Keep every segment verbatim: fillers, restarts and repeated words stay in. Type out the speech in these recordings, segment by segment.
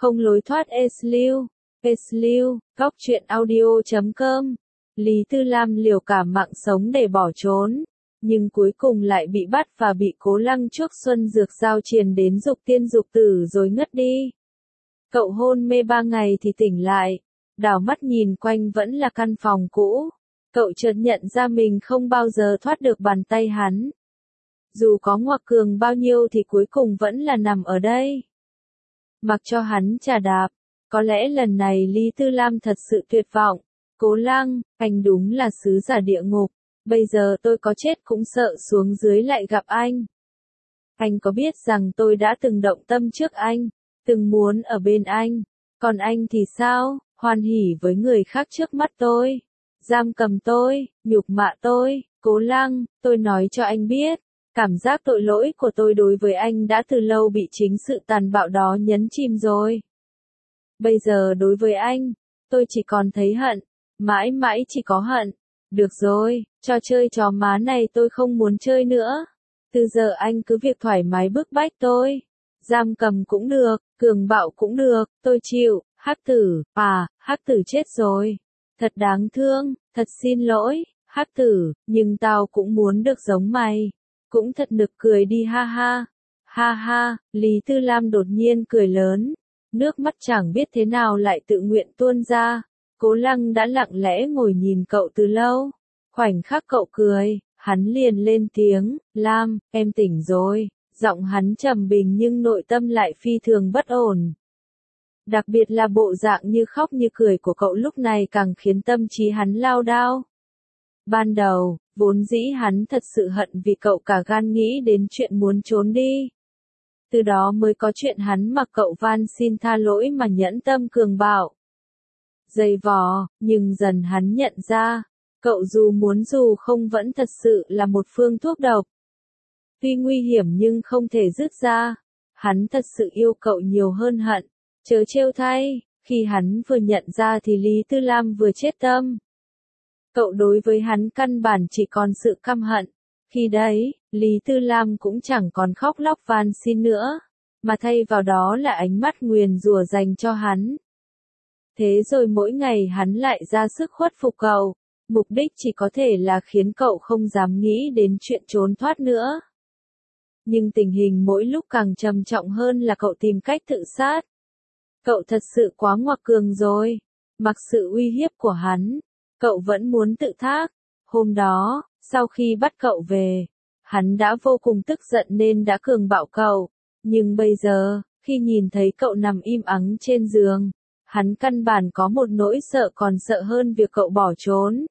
Không lối thoát Esliu, Esliu, góc truyện audio chấm com. Lý Tư Lam liều cả mạng sống để bỏ trốn, nhưng cuối cùng lại bị bắt và bị Cố Lăng chuốc xuân dược giao triền đến dục tiên dục tử rồi ngất đi. Cậu hôn mê ba ngày thì tỉnh lại, đảo mắt nhìn quanh vẫn là căn phòng cũ. Cậu chợt nhận ra mình không bao giờ thoát được bàn tay hắn. Dù có ngoặc cường bao nhiêu thì cuối cùng vẫn là nằm ở đây. Mặc cho hắn chà đạp, có lẽ lần này Lý Tư Lam thật sự tuyệt vọng. Cố Lăng, anh đúng là sứ giả địa ngục, bây giờ tôi có chết cũng sợ xuống dưới lại gặp anh. Anh có biết rằng tôi đã từng động tâm trước anh, từng muốn ở bên anh, còn anh thì sao, hoan hỉ với người khác trước mắt tôi, giam cầm tôi, nhục mạ tôi. Cố Lăng, tôi nói cho anh biết, cảm giác tội lỗi của tôi đối với anh đã từ lâu bị chính sự tàn bạo đó nhấn chìm rồi. Bây giờ đối với anh, tôi chỉ còn thấy hận, mãi mãi chỉ có hận. Được rồi, trò chơi chó má này tôi không muốn chơi nữa. Từ giờ anh cứ việc thoải mái bức bách tôi. Giam cầm cũng được, cường bạo cũng được, tôi chịu. Hắc tử, à, Hắc tử chết rồi. Thật đáng thương, thật xin lỗi, Hắc tử, nhưng tao cũng muốn được giống mày. Cũng thật nực cười đi ha ha. Ha ha, Lý Tư Lam đột nhiên cười lớn. Nước mắt chẳng biết thế nào lại tự nguyện tuôn ra. Cố Lăng đã lặng lẽ ngồi nhìn cậu từ lâu. Khoảnh khắc cậu cười, hắn liền lên tiếng, Lam, em tỉnh rồi. Giọng hắn trầm bình nhưng nội tâm lại phi thường bất ổn. Đặc biệt là bộ dạng như khóc như cười của cậu lúc này càng khiến tâm trí hắn lao đao. Ban đầu, vốn dĩ hắn thật sự hận vì cậu cả gan nghĩ đến chuyện muốn trốn đi. Từ đó mới có chuyện hắn mặc cậu van xin tha lỗi mà nhẫn tâm cường bạo. Dày vò, nhưng dần hắn nhận ra, cậu dù muốn dù không vẫn thật sự là một phương thuốc độc. Tuy nguy hiểm nhưng không thể dứt ra, hắn thật sự yêu cậu nhiều hơn hận. Chớ trêu thay, khi hắn vừa nhận ra thì Lý Tư Lam vừa chết tâm. Cậu đối với hắn căn bản chỉ còn sự căm hận. Khi đấy, Lý Tư Lam cũng chẳng còn khóc lóc van xin nữa, mà thay vào đó là ánh mắt nguyền rủa dành cho hắn. Thế rồi mỗi ngày hắn lại ra sức khuất phục cậu, mục đích chỉ có thể là khiến cậu không dám nghĩ đến chuyện trốn thoát nữa. Nhưng tình hình mỗi lúc càng trầm trọng hơn là cậu tìm cách tự sát. Cậu thật sự quá ngoặc cường rồi, mặc sự uy hiếp của hắn, cậu vẫn muốn tự thác. Hôm đó, sau khi bắt cậu về, hắn đã vô cùng tức giận nên đã cường bạo cậu. Nhưng bây giờ, khi nhìn thấy cậu nằm im ắng trên giường, hắn căn bản có một nỗi sợ còn sợ hơn việc cậu bỏ trốn.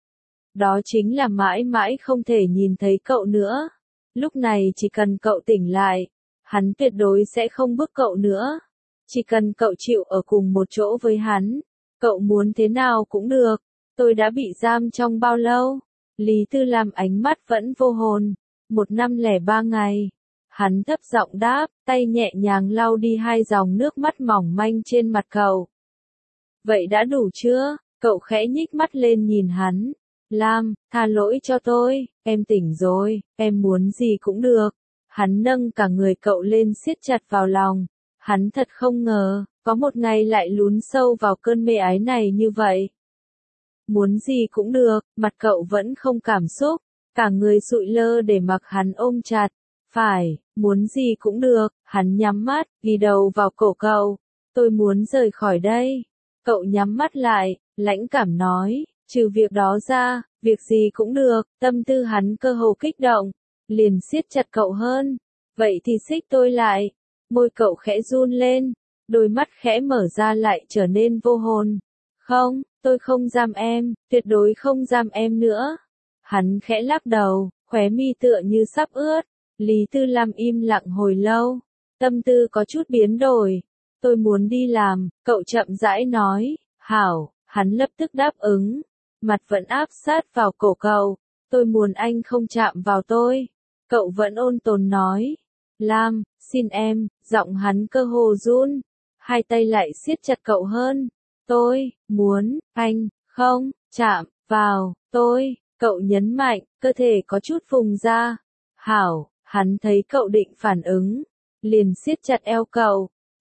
Đó chính là mãi mãi không thể nhìn thấy cậu nữa. Lúc này chỉ cần cậu tỉnh lại, hắn tuyệt đối sẽ không bức cậu nữa. Chỉ cần cậu chịu ở cùng một chỗ với hắn, cậu muốn thế nào cũng được. Tôi đã bị giam trong bao lâu? Lý Tư Lam ánh mắt vẫn vô hồn. Một năm lẻ ba ngày. Hắn thấp giọng đáp, tay nhẹ nhàng lau đi hai dòng nước mắt mỏng manh trên mặt cậu. Vậy đã đủ chưa? Cậu khẽ nhích mắt lên nhìn hắn. Lam, tha lỗi cho tôi, em tỉnh rồi, em muốn gì cũng được. Hắn nâng cả người cậu lên siết chặt vào lòng. Hắn thật không ngờ, có một ngày lại lún sâu vào cơn mê ái này như vậy. Muốn gì cũng được, mặt cậu vẫn không cảm xúc, cả người sụi lơ để mặc hắn ôm chặt. Phải, muốn gì cũng được, hắn nhắm mắt, ghi đầu vào cổ cậu. Tôi muốn rời khỏi đây. Cậu nhắm mắt lại, lãnh cảm nói, trừ việc đó ra, việc gì cũng được. Tâm tư hắn cơ hồ kích động, liền siết chặt cậu hơn. Vậy thì xích tôi lại. Môi cậu khẽ run lên, đôi mắt khẽ mở ra lại trở nên vô hồn. Không, tôi không giam em, tuyệt đối không giam em nữa. Hắn khẽ lắc đầu, khóe mi tựa như sắp ướt. Lý Tư Lam im lặng hồi lâu, tâm tư có chút biến đổi. Tôi muốn đi làm, cậu chậm rãi nói. Hảo, hắn lập tức đáp ứng, mặt vẫn áp sát vào cổ cậu. Tôi muốn anh không chạm vào tôi. Cậu vẫn ôn tồn nói. Lam, xin em, giọng hắn cơ hồ run, hai tay lại siết chặt cậu hơn. Tôi, muốn, anh, không, chạm, vào, tôi, cậu nhấn mạnh, cơ thể có chút vùng ra. Hảo, hắn thấy cậu định phản ứng, liền siết chặt eo cậu.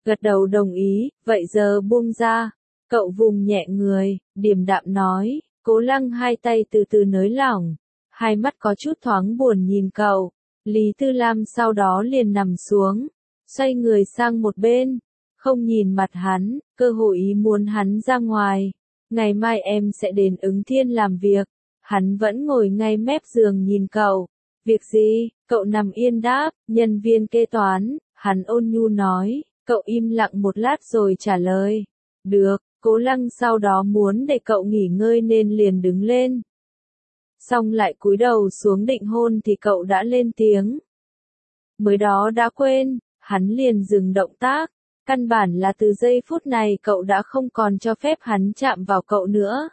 Gật đầu đồng ý, vậy giờ buông ra. Cậu vùng nhẹ người, điềm đạm nói, Cố Lăng hai tay từ từ nới lỏng, hai mắt có chút thoáng buồn nhìn cậu. Lý Tư Lam sau đó liền nằm xuống, xoay người sang một bên, không nhìn mặt hắn, cơ hội ý muốn hắn ra ngoài. Ngày mai em sẽ đến Ứng Thiên làm việc. Hắn vẫn ngồi ngay mép giường nhìn cậu. Việc gì? Cậu nằm yên đáp, nhân viên kế toán. Hắn ôn nhu nói, cậu im lặng một lát rồi trả lời. Được. Cố Lăng sau đó muốn để cậu nghỉ ngơi nên liền đứng lên. Xong lại cúi đầu xuống định hôn thì cậu đã lên tiếng. Mới đó đã quên, hắn liền dừng động tác. Căn bản là từ giây phút này cậu đã không còn cho phép hắn chạm vào cậu nữa.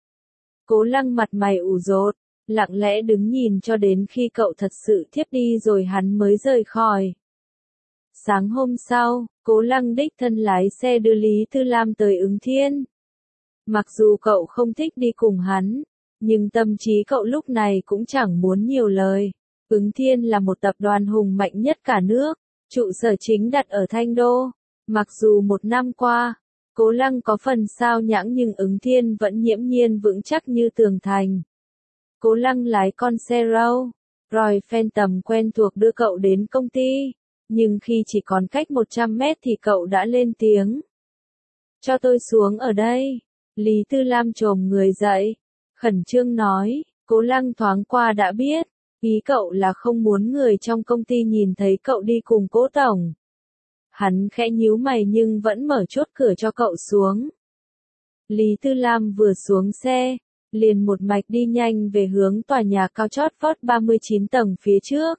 Cố Lăng mặt mày ủ rột, lặng lẽ đứng nhìn cho đến khi cậu thật sự thiếp đi rồi hắn mới rời khỏi. Sáng hôm sau, Cố Lăng đích thân lái xe đưa Lý Tư Lam tới Ứng Thiên. Mặc dù cậu không thích đi cùng hắn, nhưng tâm trí cậu lúc này cũng chẳng muốn nhiều lời. Ứng Thiên là một tập đoàn hùng mạnh nhất cả nước, trụ sở chính đặt ở Thanh Đô. Mặc dù một năm qua, Cố Lăng có phần sao nhãng nhưng Ứng Thiên vẫn nhiễm nhiên vững chắc như tường thành. Cố Lăng lái con xe Rolls Royce Phantom quen thuộc đưa cậu đến công ty, nhưng khi chỉ còn cách một trăm mét thì cậu đã lên tiếng. Cho tôi xuống ở đây. Lý Tư Lam chồm người dậy, khẩn trương nói, Cố Lăng thoáng qua đã biết, ý cậu là không muốn người trong công ty nhìn thấy cậu đi cùng Cố tổng. Hắn khẽ nhíu mày nhưng vẫn mở chốt cửa cho cậu xuống. Lý Tư Lam vừa xuống xe, liền một mạch đi nhanh về hướng tòa nhà cao chót vót ba mươi chín tầng phía trước.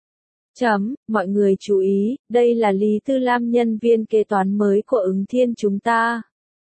Chấm, mọi người chú ý, đây là Lý Tư Lam, nhân viên kế toán mới của Ứng Thiên chúng ta.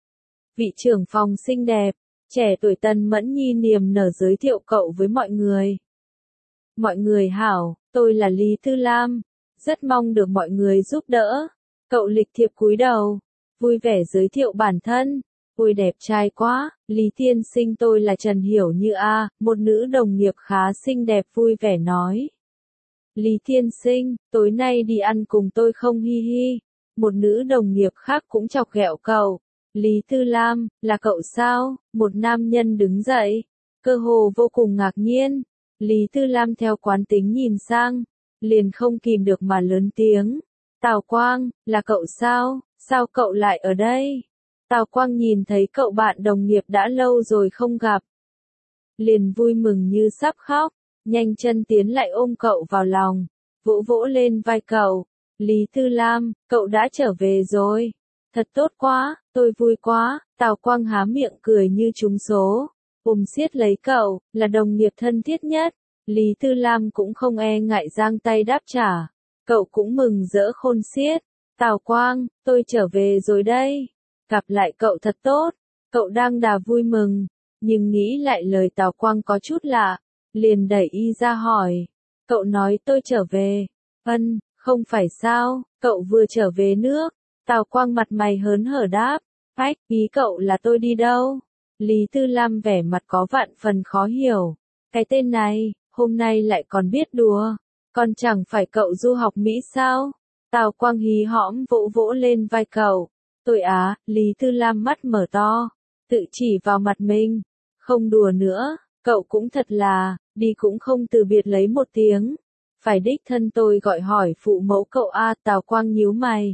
Vị trưởng phòng xinh đẹp, trẻ tuổi Tân Mẫn Nhi niềm nở giới thiệu cậu với mọi người. Mọi người hảo, tôi là Lý Tư Lam, rất mong được mọi người giúp đỡ. Cậu lịch thiệp cúi đầu, vui vẻ giới thiệu bản thân. Ôi đẹp trai quá, Lý tiên sinh, tôi là Trần Hiểu Như a, một nữ đồng nghiệp khá xinh đẹp vui vẻ nói. Lý tiên sinh, tối nay đi ăn cùng tôi không hi hi. Một nữ đồng nghiệp khác cũng chọc ghẹo cậu. Lý Tư Lam, là cậu sao? Một nam nhân đứng dậy, cơ hồ vô cùng ngạc nhiên. Lý Tư Lam theo quán tính nhìn sang, liền không kìm được mà lớn tiếng. Tào Quang, là cậu sao? Sao cậu lại ở đây? Tào Quang nhìn thấy cậu bạn đồng nghiệp đã lâu rồi không gặp, liền vui mừng như sắp khóc, nhanh chân tiến lại ôm cậu vào lòng, vỗ vỗ lên vai cậu. Lý Tư Lam, cậu đã trở về rồi. Thật tốt quá, tôi vui quá. Tào Quang há miệng cười như trúng số, ôm siết lấy cậu, là đồng nghiệp thân thiết nhất. Lý Tư Lam cũng không e ngại giang tay đáp trả, cậu cũng mừng rỡ khôn xiết. Tào Quang, tôi trở về rồi đây. Gặp lại cậu thật tốt. Cậu đang đà vui mừng, nhưng nghĩ lại lời Tào Quang có chút lạ, liền đẩy y ra hỏi. Cậu nói tôi trở về. Ân, không phải sao, cậu vừa trở về nước. Tào Quang mặt mày hớn hở đáp. Ách, ý cậu là tôi đi đâu? Lý Tư Lam vẻ mặt có vạn phần khó hiểu. Cái tên này, hôm nay lại còn biết đùa. Còn chẳng phải cậu du học Mỹ sao? Tào Quang hí hõm vỗ vỗ lên vai cậu. Tôi á, Lý Tư Lam mắt mở to, tự chỉ vào mặt mình. Không đùa nữa, cậu cũng thật là, đi cũng không từ biệt lấy một tiếng. Phải đích thân tôi gọi hỏi phụ mẫu cậu a. Tào Quang nhíu mày,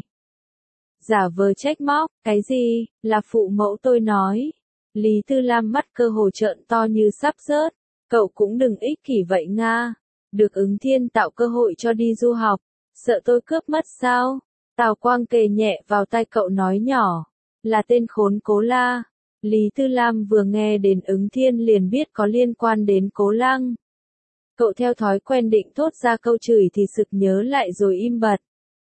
giả vờ trách móc, cái gì, là phụ mẫu tôi nói. Lý Tư Lam mắt cơ hồ trợn to như sắp rớt. Cậu cũng đừng ích kỷ vậy nga. Được Ứng Thiên tạo cơ hội cho đi du học, sợ tôi cướp mất sao? Tào Quang kề nhẹ vào tai cậu nói nhỏ, là tên khốn Cố La. Lý Tư Lam vừa nghe đến Ứng Thiên liền biết có liên quan đến Cố Lăng. Cậu theo thói quen định thốt ra câu chửi thì sực nhớ lại rồi im bặt.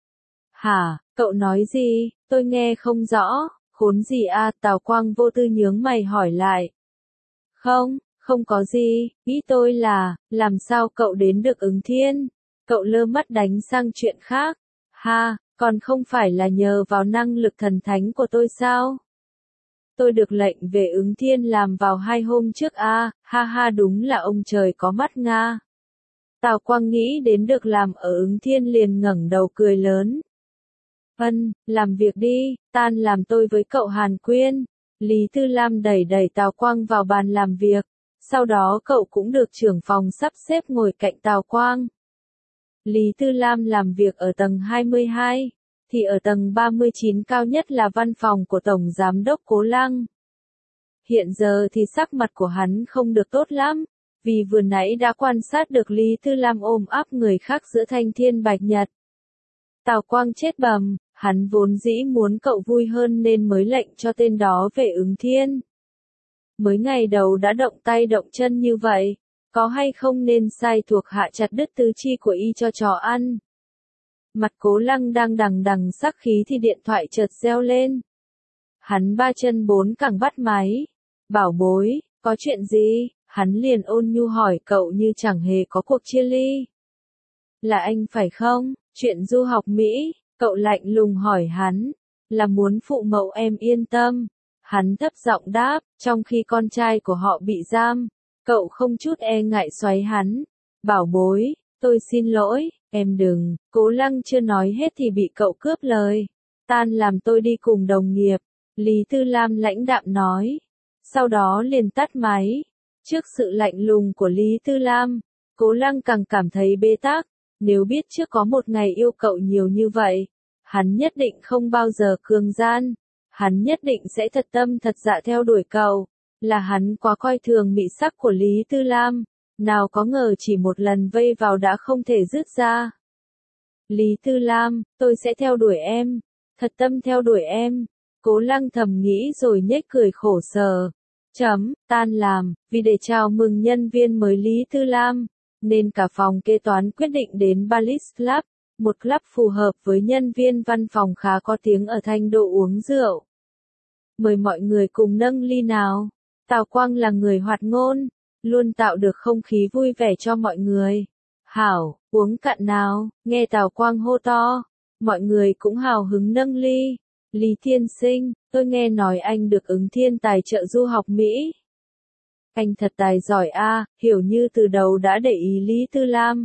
Hả, cậu nói gì, tôi nghe không rõ, khốn gì a? Tào Quang vô tư nhướng mày hỏi lại. Không, không có gì, ý tôi là, làm sao cậu đến được Ứng Thiên? Cậu lơ mắt đánh sang chuyện khác. Ha, còn không phải là nhờ vào năng lực thần thánh của tôi sao? Tôi được lệnh về Ứng Thiên làm vào hai hôm trước a, à, ha ha, đúng là ông trời có mắt nga. Tào Quang nghĩ đến được làm ở Ứng Thiên liền ngẩng đầu cười lớn. Ân, làm việc đi, tan làm tôi với cậu Hàn Quyên. Lý Tư Lam đẩy đẩy Tào Quang vào bàn làm việc. Sau đó cậu cũng được trưởng phòng sắp xếp ngồi cạnh Tào Quang. Lý Tư Lam làm việc ở tầng hai mươi hai, thì ở tầng ba mươi chín cao nhất là văn phòng của Tổng Giám đốc Cố Lăng. Hiện giờ thì sắc mặt của hắn không được tốt lắm, vì vừa nãy đã quan sát được Lý Tư Lam ôm ấp người khác giữa thanh thiên bạch nhật. Tào Quang chết bầm, hắn vốn dĩ muốn cậu vui hơn nên mới lệnh cho tên đó về ứng thiên. Mới ngày đầu đã động tay động chân như vậy, có hay không nên sai thuộc hạ chặt đứt tứ chi của y cho chó ăn. Mặt Cố Lăng đang đằng đằng sắc khí thì điện thoại chợt reo lên. Hắn ba chân bốn cẳng bắt máy. Bảo bối, có chuyện gì? Hắn liền ôn nhu hỏi cậu như chẳng hề có cuộc chia ly. Là anh phải không? Chuyện du học Mỹ, cậu lạnh lùng hỏi hắn. Là muốn phụ mẫu em yên tâm. Hắn thấp giọng đáp, trong khi con trai của họ bị giam. Cậu không chút e ngại xoáy hắn. Bảo bối, tôi xin lỗi, em đừng. Cố Lăng chưa nói hết thì bị cậu cướp lời. Tan làm tôi đi cùng đồng nghiệp. Lý Tư Lam lãnh đạm nói. Sau đó liền tắt máy. Trước sự lạnh lùng của Lý Tư Lam, Cố Lăng càng cảm thấy bế tắc. Nếu biết trước có một ngày yêu cậu nhiều như vậy, hắn nhất định không bao giờ cường gian. Hắn nhất định sẽ thật tâm thật dạ theo đuổi cậu. Là hắn quá coi thường mị sắc của Lý Tư Lam. Nào có ngờ chỉ một lần vây vào đã không thể dứt ra. Lý Tư Lam, tôi sẽ theo đuổi em. Thật tâm theo đuổi em. Cố Lăng thầm nghĩ rồi nhếch cười khổ sở. Chấm, tan làm, vì để chào mừng nhân viên mới Lý Tư Lam, nên cả phòng kế toán quyết định đến Ballis Club, một club phù hợp với nhân viên văn phòng khá có tiếng ở Thanh Đô uống rượu. Mời mọi người cùng nâng ly nào. Tào Quang là người hoạt ngôn, luôn tạo được không khí vui vẻ cho mọi người. Hảo, uống cạn nào, nghe Tào Quang hô to. Mọi người cũng hào hứng nâng ly. Lý tiên sinh, tôi nghe nói anh được ứng thiên tài trợ du học Mỹ. Anh thật tài giỏi a, hiểu như từ đầu đã để ý Lý Tư Lam.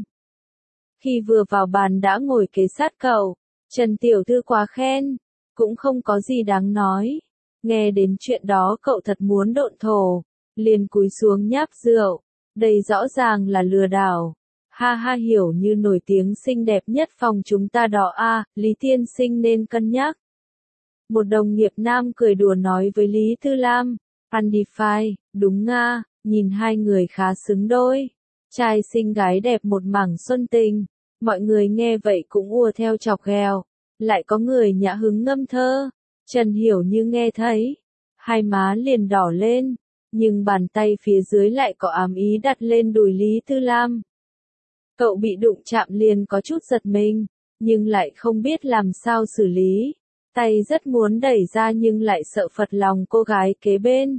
Khi vừa vào bàn đã ngồi kế sát cậu, Trần Tiểu Thư quá khen, cũng không có gì đáng nói. Nghe đến chuyện đó cậu thật muốn độn thổ, liền cúi xuống nháp rượu, đây rõ ràng là lừa đảo. Ha ha, hiểu như nổi tiếng xinh đẹp nhất phòng chúng ta đó a, Lý tiên sinh nên cân nhắc. Một đồng nghiệp nam cười đùa nói với Lý Tư Lam, Undefined, đúng nga, nhìn hai người khá xứng đôi. Trai xinh gái đẹp một mảng xuân tình. Mọi người nghe vậy cũng ùa theo chọc ghẹo. Lại có người nhã hứng ngâm thơ. Trần Hiểu Như nghe thấy, hai má liền đỏ lên, nhưng bàn tay phía dưới lại có ám ý đặt lên đùi Lý Tư Lam. Cậu bị đụng chạm liền có chút giật mình, nhưng lại không biết làm sao xử lý. Tay rất muốn đẩy ra nhưng lại sợ phật lòng cô gái kế bên.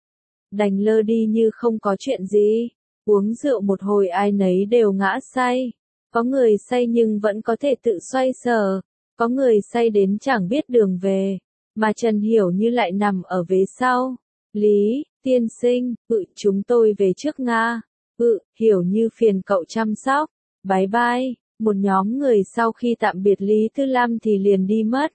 Đành lơ đi như không có chuyện gì. Uống rượu một hồi ai nấy đều ngã say. Có người say nhưng vẫn có thể tự xoay sở. Có người say đến chẳng biết đường về. Mà Trần Hiểu Như lại nằm ở vế sau. Lý, tiên sinh, ừ, chúng tôi về trước Nga. Ừ, Hiểu Như phiền cậu chăm sóc. Bye bye. Một nhóm người sau khi tạm biệt Lý Tư Lam thì liền đi mất.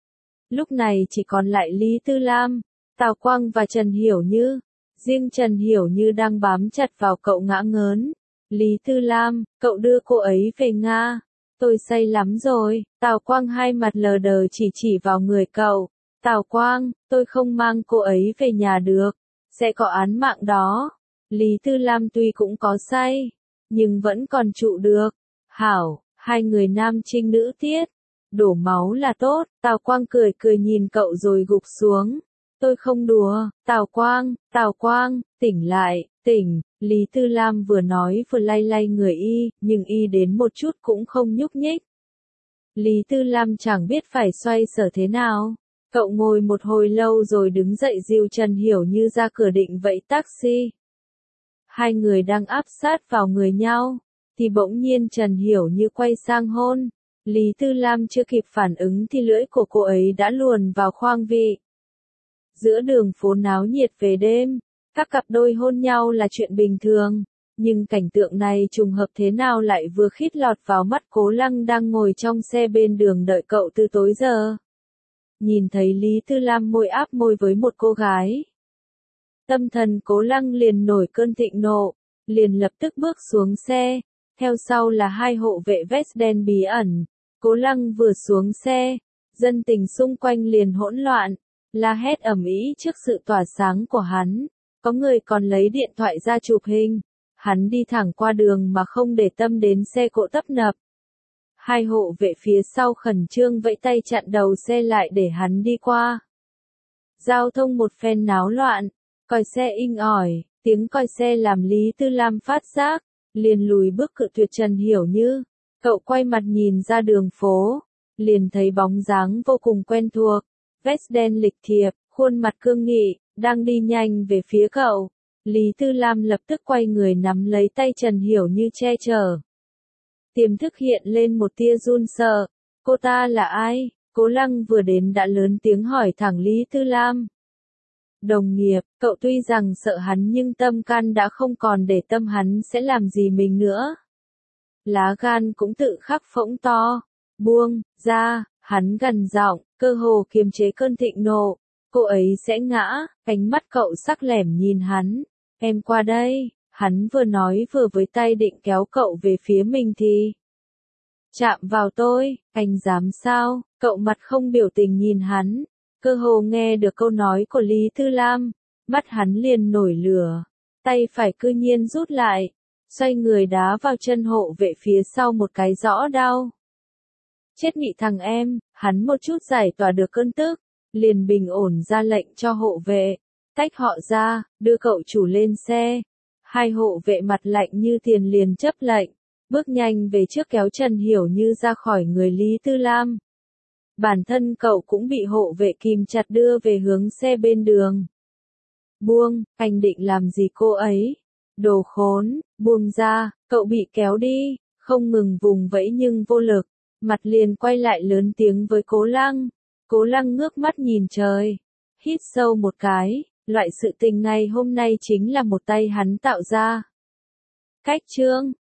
Lúc này chỉ còn lại Lý Tư Lam, Tào Quang và Trần Hiểu Như. Riêng Trần Hiểu Như đang bám chặt vào cậu ngã ngớn. Lý Tư Lam, cậu đưa cô ấy về Nga. Tôi say lắm rồi. Tào Quang hai mặt lờ đờ chỉ chỉ vào người cậu. Tào Quang, tôi không mang cô ấy về nhà được. Sẽ có án mạng đó. Lý Tư Lam tuy cũng có say, nhưng vẫn còn trụ được. Hảo, hai người nam trinh nữ tiết. Đổ máu là tốt. Tào Quang cười cười nhìn cậu rồi gục xuống. Tôi không đùa. Tào Quang, Tào Quang, tỉnh lại, tỉnh. Lý Tư Lam vừa nói vừa lay lay người y, nhưng y đến một chút cũng không nhúc nhích. Lý Tư Lam chẳng biết phải xoay sở thế nào. Cậu ngồi một hồi lâu rồi đứng dậy dìu Trần Hiểu Như ra cửa định vẫy taxi. Hai người đang áp sát vào người nhau, thì bỗng nhiên Trần Hiểu Như quay sang hôn. Lý Tư Lam chưa kịp phản ứng thì lưỡi của cô ấy đã luồn vào khoang vị. Giữa đường phố náo nhiệt về đêm, các cặp đôi hôn nhau là chuyện bình thường. Nhưng cảnh tượng này trùng hợp thế nào lại vừa khít lọt vào mắt Cố Lăng đang ngồi trong xe bên đường đợi cậu từ tối giờ. Nhìn thấy Lý Tư Lam môi áp môi với một cô gái. Tâm thần Cố Lăng liền nổi cơn thịnh nộ, liền lập tức bước xuống xe, theo sau là hai hộ vệ vest đen bí ẩn. Cố Lăng vừa xuống xe, dân tình xung quanh liền hỗn loạn, la hét ầm ĩ trước sự tỏa sáng của hắn, có người còn lấy điện thoại ra chụp hình. Hắn đi thẳng qua đường mà không để tâm đến xe cộ tấp nập. Hai hộ vệ phía sau khẩn trương vẫy tay chặn đầu xe lại để hắn đi qua. Giao thông một phen náo loạn, còi xe inh ỏi, tiếng còi xe làm Lý Tư Lam phát giác, liền lùi bước cự tuyệt Trần Hiểu Như. Cậu quay mặt nhìn ra đường phố, liền thấy bóng dáng vô cùng quen thuộc, vest đen lịch thiệp, khuôn mặt cương nghị, đang đi nhanh về phía cậu. Lý Tư Lam lập tức quay người nắm lấy tay Trần Hiểu Như che chở. Tiềm thức hiện lên một tia run sợ. Cô ta là ai? Cố Lăng vừa đến đã lớn tiếng hỏi thẳng Lý Tư Lam. Đồng nghiệp, cậu tuy rằng sợ hắn nhưng tâm can đã không còn để tâm hắn sẽ làm gì mình nữa. Lá gan cũng tự khắc phỗng to. Buông ra, hắn gằn giọng, cơ hồ kiềm chế cơn thịnh nộ. Cô ấy sẽ ngã, ánh mắt cậu sắc lẻm nhìn hắn. Em qua đây, hắn vừa nói vừa với tay định kéo cậu về phía mình thì. Chạm vào tôi, anh dám sao? Cậu mặt không biểu tình nhìn hắn, cơ hồ nghe được câu nói của Lý Tư Lam, mắt hắn liền nổi lửa, tay phải cư nhiên rút lại, xoay người đá vào chân hộ vệ phía sau một cái rõ đau. Chết nhị thằng em, hắn một chút giải tỏa được cơn tức, liền bình ổn ra lệnh cho hộ vệ. Tách họ ra, đưa cậu chủ lên xe. Hai hộ vệ mặt lạnh như tiền liền chấp lệnh, bước nhanh về trước kéo Trần Hiểu Như ra khỏi người Lý Tư Lam. Bản thân cậu cũng bị hộ vệ kìm chặt đưa về hướng xe bên đường. Buông, anh định làm gì cô ấy? Đồ khốn, buông ra, cậu bị kéo đi, không ngừng vùng vẫy nhưng vô lực, mặt liền quay lại lớn tiếng với Cố Lăng. Cố Lăng ngước mắt nhìn trời, hít sâu một cái. Loại sự tình này hôm nay chính là một tay hắn tạo ra. Cách chương